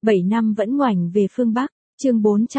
7 năm vẫn ngoảnh về phương Bắc, chương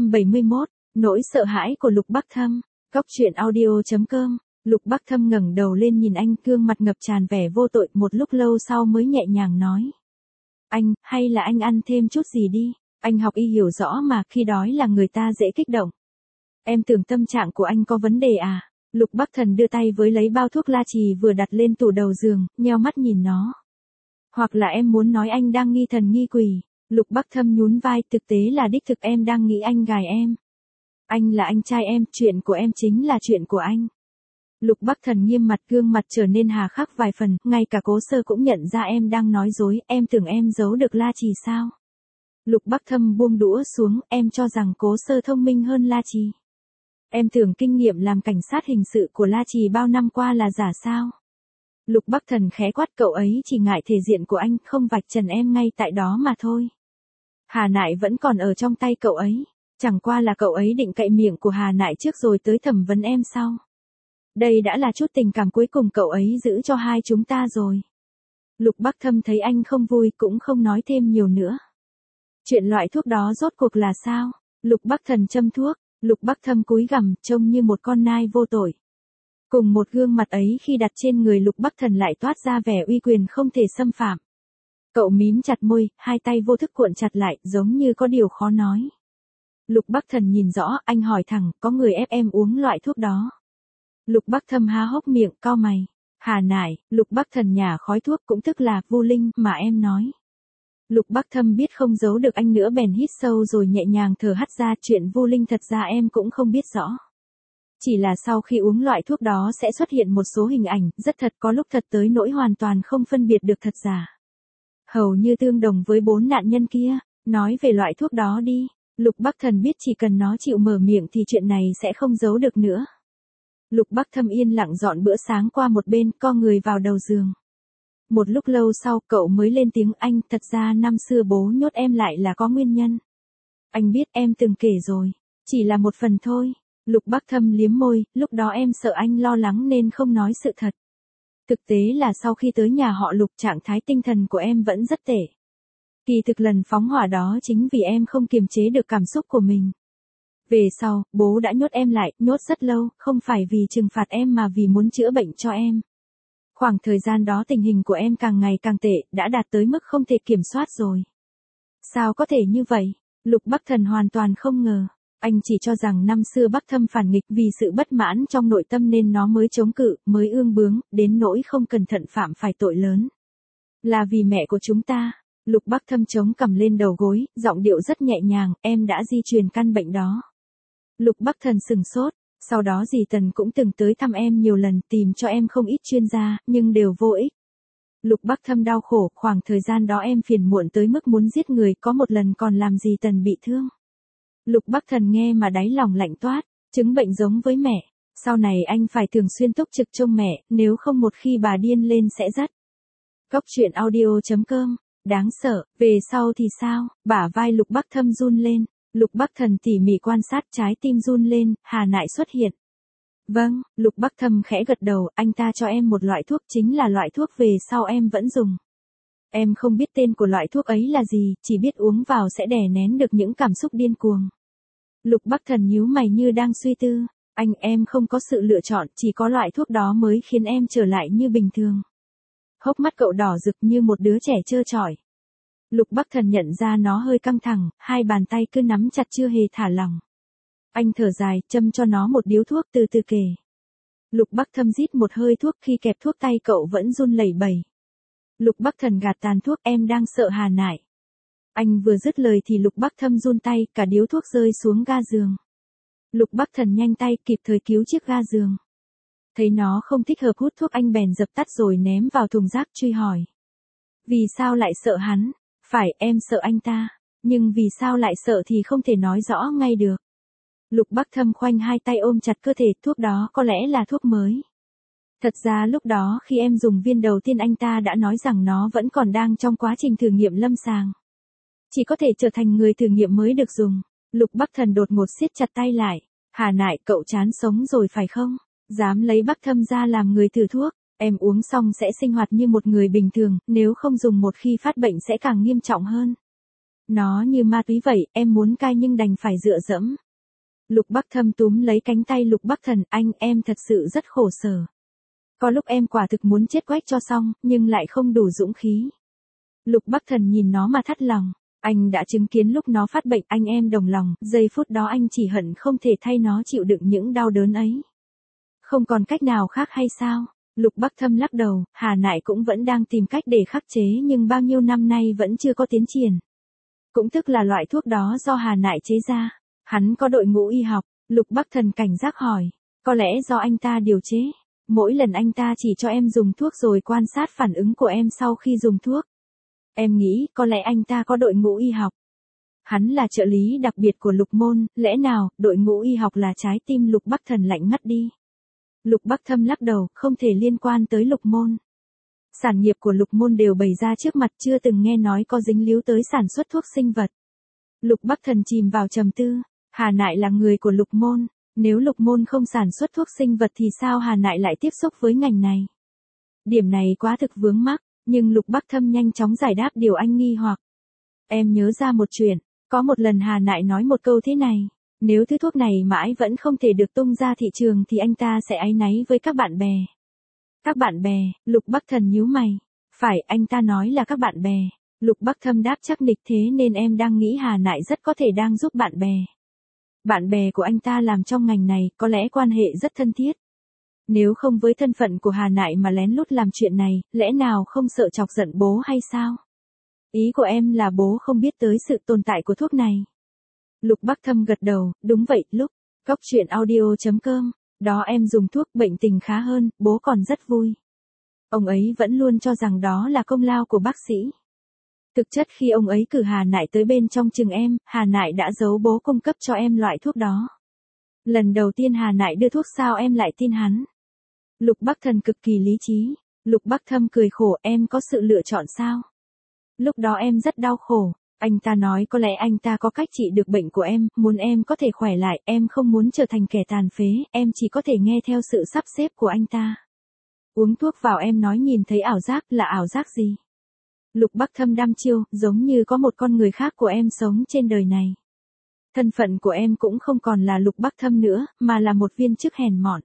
471, nỗi sợ hãi của Lục Bắc Thâm. Góc truyện audio.com. Lục Bắc Thâm ngẩng đầu lên nhìn anh, gương mặt ngập tràn vẻ vô tội, một lúc lâu sau mới nhẹ nhàng nói. Anh, hay là anh ăn thêm chút gì đi, anh học y hiểu rõ mà, khi đói là người ta dễ kích động. Em tưởng tâm trạng của anh có vấn đề à? Lục Bắc Thần đưa tay với lấy bao thuốc la trì vừa đặt lên tủ đầu giường, nheo mắt nhìn nó. Hoặc là em muốn nói anh đang nghi thần nghi quỷ? Lục Bắc Thâm nhún vai, thực tế là đích thực em đang nghĩ anh gài em. Anh là anh trai em, chuyện của em chính là chuyện của anh. Lục Bắc Thần nghiêm mặt, gương mặt trở nên hà khắc vài phần, ngay cả Cố Sơ cũng nhận ra em đang nói dối, em tưởng em giấu được la trì sao? Lục Bắc Thâm buông đũa xuống, em cho rằng Cố Sơ thông minh hơn la trì. Em tưởng kinh nghiệm làm cảnh sát hình sự của la trì bao năm qua là giả sao? Lục Bắc Thần khẽ quát, cậu ấy chỉ ngại thể diện của anh, không vạch trần em ngay tại đó mà thôi. Hà Nại vẫn còn ở trong tay cậu ấy, chẳng qua là cậu ấy định cậy miệng của Hà Nại trước rồi tới thẩm vấn em sau. Đây đã là chút tình cảm cuối cùng cậu ấy giữ cho hai chúng ta rồi. Lục Bắc Thâm thấy anh không vui cũng không nói thêm nhiều nữa. Chuyện loại thuốc đó rốt cuộc là sao? Lục Bắc Thần châm thuốc, Lục Bắc Thâm cúi gằm, trông như một con nai vô tội. Cùng một gương mặt ấy khi đặt trên người Lục Bắc Thần lại toát ra vẻ uy quyền không thể xâm phạm. Cậu mím chặt môi, hai tay vô thức cuộn chặt lại, giống như có điều khó nói. Lục Bắc Thần nhìn rõ, anh hỏi thẳng, có người ép em uống loại thuốc đó. Lục Bắc Thâm há hốc miệng, cau mày. Hà Nại, Lục Bắc Thần nhả khói thuốc, cũng tức là Vu Linh mà em nói. Lục Bắc Thâm biết không giấu được anh nữa bèn hít sâu rồi nhẹ nhàng thở hắt ra, chuyện Vu Linh thật ra em cũng không biết rõ. Chỉ là sau khi uống loại thuốc đó sẽ xuất hiện một số hình ảnh, rất thật, có lúc thật tới nỗi hoàn toàn không phân biệt được thật giả. Hầu như tương đồng với 4 nạn nhân kia. Nói về loại thuốc đó đi. Lục Bắc Thần biết chỉ cần nó chịu mở miệng thì chuyện này sẽ không giấu được nữa. Lục Bắc Thâm yên lặng dọn bữa sáng qua một bên, co người vào đầu giường. Một lúc lâu sau cậu mới lên tiếng, anh, thật ra năm xưa bố nhốt em lại là có nguyên nhân. Anh biết, em từng kể rồi. Chỉ là một phần thôi. Lục Bắc Thâm liếm môi, lúc đó em sợ anh lo lắng nên không nói sự thật. Thực tế là sau khi tới nhà họ Lục, trạng thái tinh thần của em vẫn rất tệ. Kỳ thực lần phóng hỏa đó chính vì em không kiềm chế được cảm xúc của mình. Về sau, bố đã nhốt em lại, nhốt rất lâu, không phải vì trừng phạt em mà vì muốn chữa bệnh cho em. Khoảng thời gian đó tình hình của em càng ngày càng tệ, đã đạt tới mức không thể kiểm soát rồi. Sao có thể như vậy? Lục Bắc Thần hoàn toàn không ngờ. Anh chỉ cho rằng năm xưa Bắc Thâm phản nghịch vì sự bất mãn trong nội tâm nên nó mới chống cự, mới ương bướng, đến nỗi không cẩn thận phạm phải tội lớn. Là vì mẹ của chúng ta. Lục Bắc Thâm chống cằm lên đầu gối, giọng điệu rất nhẹ nhàng, em đã di truyền căn bệnh đó. Lục Bắc Thần sừng sốt, sau đó dì Tần cũng từng tới thăm em nhiều lần, tìm cho em không ít chuyên gia, nhưng đều vô ích. Lục Bắc Thâm đau khổ, khoảng thời gian đó em phiền muộn tới mức muốn giết người, có một lần còn làm dì Tần bị thương. Lục Bắc Thần nghe mà đáy lòng lạnh toát, chứng bệnh giống với mẹ, sau này anh phải thường xuyên túc trực trông mẹ, nếu không một khi bà điên lên sẽ rất. Góc truyện audio.com, đáng sợ, về sau thì sao? Bả vai Lục Bắc Thâm run lên, Lục Bắc Thần tỉ mỉ quan sát, trái tim run lên, Hà Nại xuất hiện. Vâng, Lục Bắc Thâm khẽ gật đầu, anh ta cho em một loại thuốc, chính là loại thuốc về sau em vẫn dùng. Em không biết tên của loại thuốc ấy là gì, chỉ biết uống vào sẽ đè nén được những cảm xúc điên cuồng. Lục Bắc Thần nhíu mày như đang suy tư, anh, em không có sự lựa chọn, chỉ có loại thuốc đó mới khiến em trở lại như bình thường. Hốc mắt cậu đỏ rực như một đứa trẻ trơ trọi. Lục Bắc Thần nhận ra nó hơi căng thẳng, hai bàn tay cứ nắm chặt chưa hề thả lỏng. Anh thở dài, châm cho nó một điếu thuốc, từ từ kể. Lục Bắc Thâm rít một hơi thuốc, khi kẹp thuốc tay cậu vẫn run lẩy bẩy. Lục Bắc Thần gạt tàn thuốc, em đang sợ Hà Nại. Anh vừa dứt lời thì Lục Bắc Thâm run tay, cả điếu thuốc rơi xuống ga giường. Lục Bắc Thần nhanh tay kịp thời cứu chiếc ga giường. Thấy nó không thích hợp hút thuốc, anh bèn dập tắt rồi ném vào thùng rác, truy hỏi. Vì sao lại sợ hắn? Phải, em sợ anh ta. Nhưng vì sao lại sợ thì không thể nói rõ ngay được. Lục Bắc Thâm khoanh hai tay ôm chặt cơ thể, thuốc đó có lẽ là thuốc mới. Thật ra lúc đó khi em dùng viên đầu tiên anh ta đã nói rằng nó vẫn còn đang trong quá trình thử nghiệm lâm sàng. Chỉ có thể trở thành người thử nghiệm mới được dùng. Lục Bắc Thần đột ngột siết chặt tay lại. Hà Nại, cậu chán sống rồi phải không? Dám lấy Bắc Thâm ra làm người thử thuốc. Em uống xong sẽ sinh hoạt như một người bình thường, nếu không dùng một khi phát bệnh sẽ càng nghiêm trọng hơn. Nó như ma túy vậy, em muốn cai nhưng đành phải dựa dẫm. Lục Bắc Thâm túm lấy cánh tay Lục Bắc Thần, em thật sự rất khổ sở. Có lúc em quả thực muốn chết quách cho xong, nhưng lại không đủ dũng khí. Lục Bắc Thần nhìn nó mà thắt lòng. Anh đã chứng kiến lúc nó phát bệnh, em đồng lòng, giây phút đó anh chỉ hận không thể thay nó chịu đựng những đau đớn ấy. Không còn cách nào khác hay sao? Lục Bắc Thâm lắc đầu, Hà Nại cũng vẫn đang tìm cách để khắc chế nhưng bao nhiêu năm nay vẫn chưa có tiến triển. Cũng tức là loại thuốc đó do Hà Nại chế ra. Hắn có đội ngũ y học, Lục Bắc Thần cảnh giác hỏi. Có lẽ do anh ta điều chế. Mỗi lần anh ta chỉ cho em dùng thuốc rồi quan sát phản ứng của em sau khi dùng thuốc. Em nghĩ có lẽ anh ta có đội ngũ y học. Hắn là trợ lý đặc biệt của Lục Môn, lẽ nào đội ngũ y học là trái tim Lục Bắc Thần lạnh ngắt đi. Lục Bắc Thâm lắc đầu, không thể liên quan tới Lục Môn. Sản nghiệp của Lục Môn đều bày ra trước mặt, chưa từng nghe nói có dính líu tới sản xuất thuốc sinh vật. Lục Bắc Thần chìm vào trầm tư, Hà Nại là người của Lục Môn, nếu Lục Môn không sản xuất thuốc sinh vật thì sao Hà Nại lại tiếp xúc với ngành này? Điểm này quá thực vướng mắc, nhưng Lục Bắc Thâm nhanh chóng giải đáp điều anh nghi hoặc. Em nhớ ra một chuyện, có một lần Hà Nại nói một câu thế này, nếu thứ thuốc này mãi vẫn không thể được tung ra thị trường thì anh ta sẽ áy náy với các bạn bè. Các bạn bè, Lục Bắc Thần nhíu mày. Phải, anh ta nói là các bạn bè. Lục Bắc Thâm đáp chắc nịch, thế nên em đang nghĩ Hà Nại rất có thể đang giúp bạn bè. Bạn bè của anh ta làm trong ngành này, có lẽ quan hệ rất thân thiết. Nếu không với thân phận của Hà Nại mà lén lút làm chuyện này, lẽ nào không sợ chọc giận bố hay sao? Ý của em là bố không biết tới sự tồn tại của thuốc này. Lục Bắc Thâm gật đầu, đúng vậy, lúc Cóc Truyện Audio.com, đó em dùng thuốc bệnh tình khá hơn, bố còn rất vui. Ông ấy vẫn luôn cho rằng đó là công lao của bác sĩ. Thực chất khi ông ấy cử Hà Nại tới bên trong chừng em, Hà Nại đã giấu bố cung cấp cho em loại thuốc đó. Lần đầu tiên Hà Nại đưa thuốc sao em lại tin hắn? Lục Bắc Thần cực kỳ lý trí. Lục Bắc Thâm cười khổ, em có sự lựa chọn sao? Lúc đó em rất đau khổ. Anh ta nói có lẽ anh ta có cách trị được bệnh của em, muốn em có thể khỏe lại, em không muốn trở thành kẻ tàn phế, em chỉ có thể nghe theo sự sắp xếp của anh ta. Uống thuốc vào em nói nhìn thấy ảo giác, là ảo giác gì? Lục Bắc Thâm đăm chiêu, giống như có một con người khác của em sống trên đời này. Thân phận của em cũng không còn là Lục Bắc Thâm nữa, mà là một viên chức hèn mọn.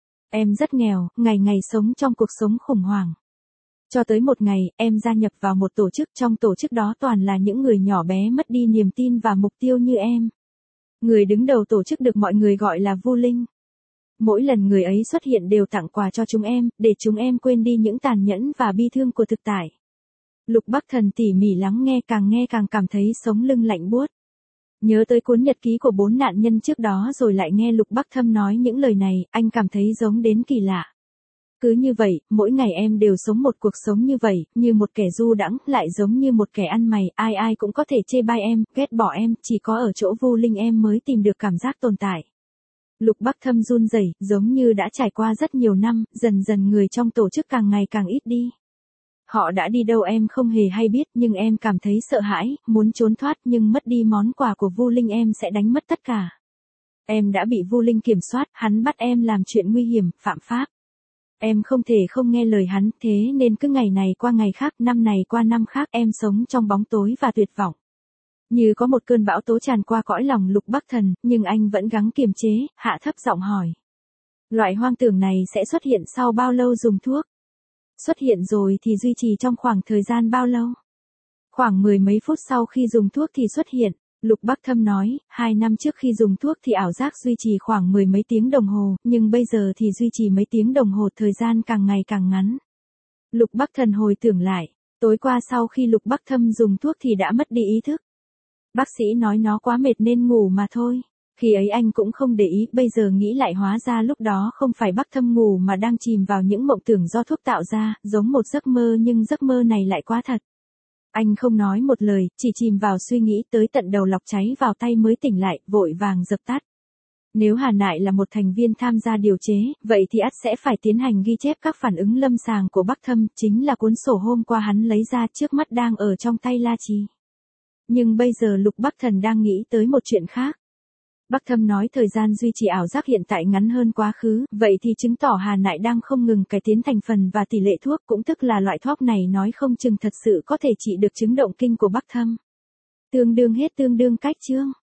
Em rất nghèo, ngày ngày sống trong cuộc sống khủng hoảng. Cho tới một ngày, em gia nhập vào một tổ chức, trong tổ chức đó toàn là những người nhỏ bé mất đi niềm tin và mục tiêu như em. Người đứng đầu tổ chức được mọi người gọi là Vu Linh. Mỗi lần người ấy xuất hiện đều tặng quà cho chúng em, để chúng em quên đi những tàn nhẫn và bi thương của thực tại. Lục Bắc Thần tỉ mỉ lắng nghe càng cảm thấy sống lưng lạnh buốt. Nhớ tới cuốn nhật ký của 4 nạn nhân trước đó rồi lại nghe Lục Bắc Thâm nói những lời này, anh cảm thấy giống đến kỳ lạ. Cứ như vậy, mỗi ngày em đều sống một cuộc sống như vậy, như một kẻ du đãng, lại giống như một kẻ ăn mày, ai cũng có thể chê bai em, ghét bỏ em, chỉ có ở chỗ Vu Linh em mới tìm được cảm giác tồn tại. Lục Bắc Thâm run rẩy, giống như đã trải qua rất nhiều năm, dần dần người trong tổ chức càng ngày càng ít đi. Họ đã đi đâu em không hề hay biết, nhưng em cảm thấy sợ hãi, muốn trốn thoát nhưng mất đi món quà của Vu Linh em sẽ đánh mất tất cả. Em đã bị Vu Linh kiểm soát, hắn bắt em làm chuyện nguy hiểm, phạm pháp. Em không thể không nghe lời hắn, thế nên cứ ngày này qua ngày khác, năm này qua năm khác em sống trong bóng tối và tuyệt vọng. Như có một cơn bão tố tràn qua cõi lòng Lục Bắc Thần, nhưng anh vẫn gắng kiềm chế, hạ thấp giọng hỏi. Loại hoang tưởng này sẽ xuất hiện sau bao lâu dùng thuốc? Xuất hiện rồi thì duy trì trong khoảng thời gian bao lâu? Khoảng 10 mấy phút sau khi dùng thuốc thì xuất hiện. Lục Bắc Thâm nói, 2 năm trước khi dùng thuốc thì ảo giác duy trì khoảng 10 mấy tiếng đồng hồ, nhưng bây giờ thì duy trì mấy tiếng đồng hồ, thời gian càng ngày càng ngắn. Lục Bắc Thần hồi tưởng lại, tối qua sau khi Lục Bắc Thâm dùng thuốc thì đã mất đi ý thức. Bác sĩ nói nó quá mệt nên ngủ mà thôi. Khi ấy anh cũng không để ý, bây giờ nghĩ lại hóa ra lúc đó không phải Bắc Thâm ngủ mà đang chìm vào những mộng tưởng do thuốc tạo ra, giống một giấc mơ nhưng giấc mơ này lại quá thật. Anh không nói một lời, chỉ chìm vào suy nghĩ tới tận đầu lọc cháy vào tay mới tỉnh lại, vội vàng dập tắt. Nếu Hà Nại là một thành viên tham gia điều chế, vậy thì ắt sẽ phải tiến hành ghi chép các phản ứng lâm sàng của Bắc Thâm, chính là cuốn sổ hôm qua hắn lấy ra trước mắt đang ở trong tay La Trì. Nhưng bây giờ Lục Bắc Thần đang nghĩ tới một chuyện khác. Bắc Thâm nói thời gian duy trì ảo giác hiện tại ngắn hơn quá khứ, vậy thì chứng tỏ Hà Nại đang không ngừng cải tiến thành phần và tỷ lệ thuốc, cũng tức là loại thuốc này nói không chừng thật sự có thể trị được chứng động kinh của Bắc Thâm. Tương đương hết tương đương cách chương.